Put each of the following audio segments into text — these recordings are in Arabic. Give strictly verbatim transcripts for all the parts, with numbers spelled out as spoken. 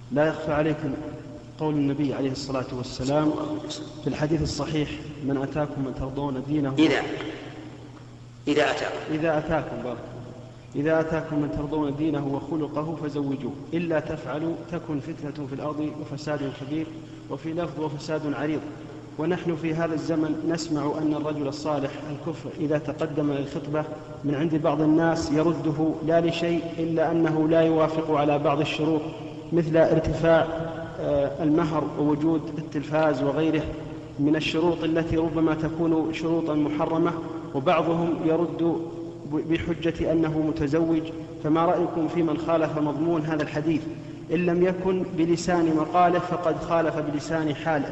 لا يخفى عليكم قول النبي عليه الصلاة والسلام في الحديث الصحيح: من أتاكم من ترضون دينه إذا إذا أتاكم إذا أتاكم بارك إذا أتاكم من ترضون دينه وخلقه فزوجوه، إلا تفعلوا تكن فتنة في الأرض وفساد كبير، وفي لفظ وفساد عريض. ونحن في هذا الزمن نسمع أن الرجل الصالح الكفر إذا تقدم للخطبة من عند بعض الناس يرده لا لشيء إلا أنه لا يوافق على بعض الشروط، مثل ارتفاع المهر ووجود التلفاز وغيره من الشروط التي ربما تكون شروطا محرمة، وبعضهم يرد بحجة أنه متزوج. فما رأيكم في من خالف مضمون هذا الحديث؟ إن لم يكن بلسان مقاله فقد خالف بلسان حاله.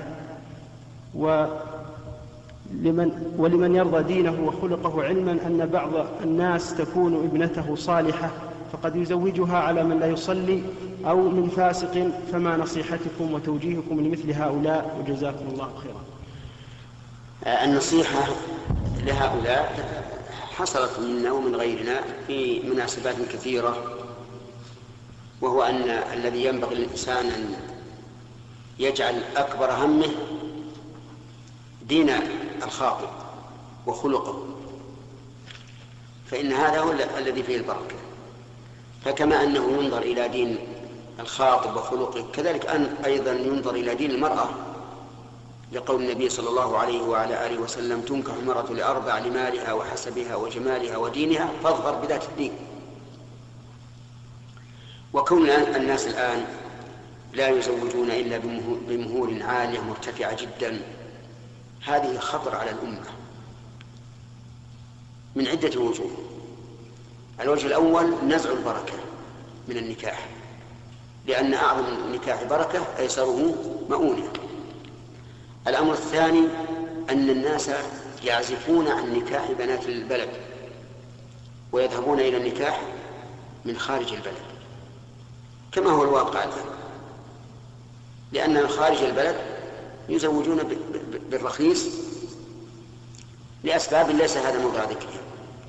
ولمن, ولمن يرضى دينه وخلقه علما أن بعض الناس تكون ابنته صالحة فقد يزوجها على من لا يصلي أو من فاسق. فما نصيحتكم وتوجيهكم لمثل هؤلاء؟ وجزاكم الله خيرا. النصيحة لهؤلاء حصلت منا ومن غيرنا في مناسبات كثيرة، وهو أن الذي ينبغي للإنسان أن يجعل أكبر همه دين الخاطب وخلقه، فإن هذا هو الذي فيه البركة. فكما أنه ينظر إلى دين الخاطب وخلقه، كذلك أن أيضا ينظر إلى دين المرأة، لقول النبي صلى الله عليه وعلى آله وسلم: تنكح المرأة لأربع: لمالها وحسبها وجمالها ودينها، فاظفر بذات الدين. وكون الناس الآن لا يزوجون إلا بمهور عالية مرتفعة جدا، هذه خطر على الأمة من عدة وجوه. الوجه الأول نزع البركة من النكاح، لأن أعظم النكاح بركة أيسره مؤونة. الأمر الثاني أن الناس يعزفون عن نكاح بنات البلد ويذهبون إلى النكاح من خارج البلد، كما هو الواقع الآن، لأن خارج البلد يزوجون بالرخيص لأسباب ليس هذا موضع ذكرها.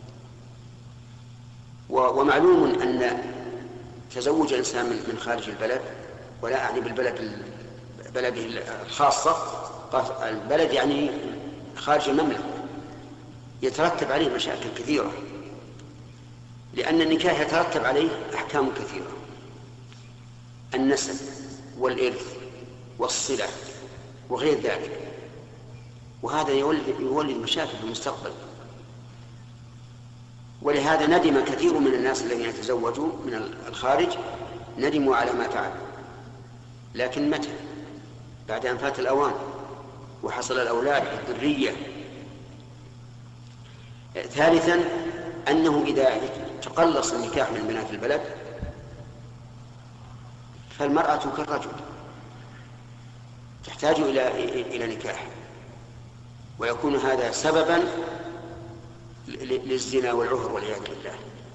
ومعلوم أن تزوج الإنسان من خارج البلد، ولا أعني بالبلد بلده الخاصة، البلد يعني خارج المملكة، يترتب عليه مشاكل كثيرة، لأن النكاح يترتب عليه أحكام كثيرة: النسب والإرث والصلة وغير ذلك، وهذا يولد مشاكل في المستقبل. ولهذا ندم كثير من الناس الذين يتزوجوا من الخارج، ندموا على ما فعلوا، لكن متى؟ بعد أن فات الأوان وحصل الأولاد الذرية. ثالثا أنه إذا تقلص النكاح من بنات البلد فالمرأة كالرجل تحتاج إلى إلى نكاح، ويكون هذا سببا للزنا والعهر والعياذ بالله.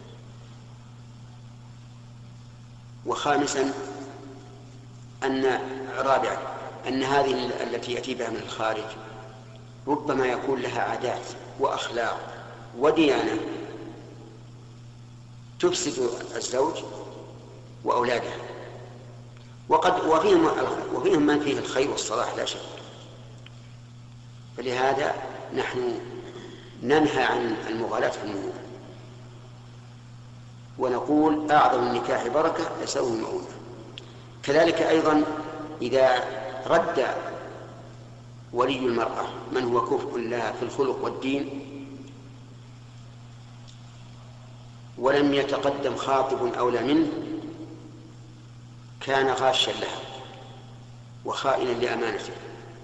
وخامسا أن رابعا أن هذه التي يأتي بها من الخارج ربما يكون لها عادات وأخلاق وديانة تفسد الزوج وأولاده، وقد وفيهم وفيهم من فيه الخير والصلاح لا شك. فلهذا نحن ننهى عن المغالاة في المؤونة، ونقول: أعظم النكاح بركة أيسره مؤونة. كذلك أيضا إذا رد ولي المرأة من هو كفء لها في الخلق والدين ولم يتقدم خاطب أولى منه، كان غاشا لها وخائنا لأمانته،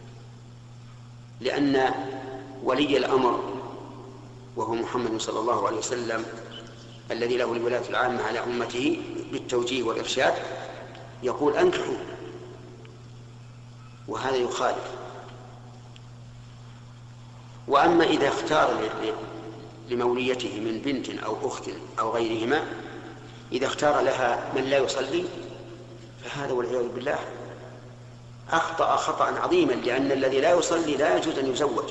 لأن ولي الأمر وهو محمد صلى الله عليه وسلم الذي له الولاية العامة على أمته بالتوجيه والإرشاد يقول: أنكحوا، وهذا يخالف. وأما إذا اختار لموليته من بنت أو أخت أو غيرهما، إذا اختار لها من لا يصلي فهذا والعياذ بالله أخطأ خطأ عظيما، لأن الذي لا يصلي لا يجوز أن يزوج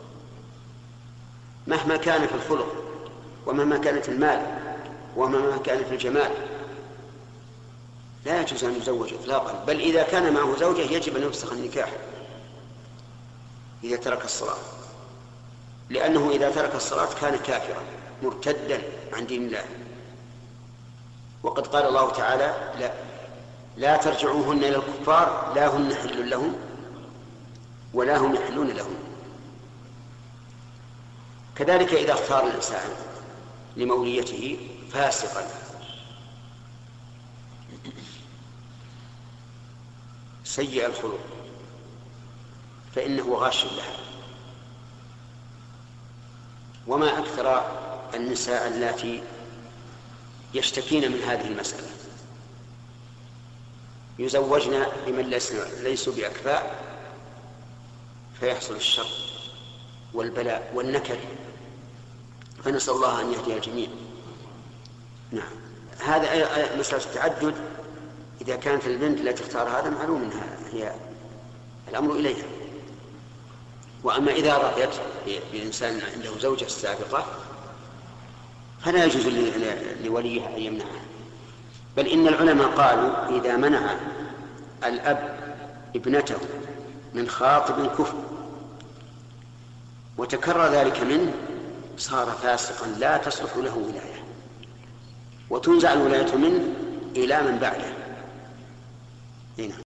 مهما كان في الخلق ومهما كانت المال ومهما كان في الجمال، لا يجوز أن يزوج إطلاقا، بل إذا كان معه زوجة يجب أن يفسخ النكاح إذا ترك الصلاة، لأنه إذا ترك الصلاة كان كافرا مرتدا عن دين الله. وقد قال الله تعالى: لا, لا ترجعوهن إلى الكفار لا هن حل لهم ولا هم يحلون لهم. كذلك إذا اختار الإنسان لموليته فاسقا سيء الخلق فإنه غاش لها. وما أكثر النساء اللاتي يشتكين من هذه المسألة، يزوجن بمن ليسوا بأكفاء فيحصل الشر والبلاء والنكد، فنسأل الله أن يهدي الجميع. نعم، هذا مسألة التعدد إذا كانت البنت التي تختار هذا معلوم منها هي الأمر إليها. وأما إذا رضيت بإنسان عنده زوجة سابقة فلا يجوز لوليها أن يمنعها، بل إن العلماء قالوا إذا منع الأب ابنته من خاطب كفر وتكرر ذلك منه صار فاسقا لا تصلح له ولاية، وتنزع الولاية منه إلى من بعده. هنا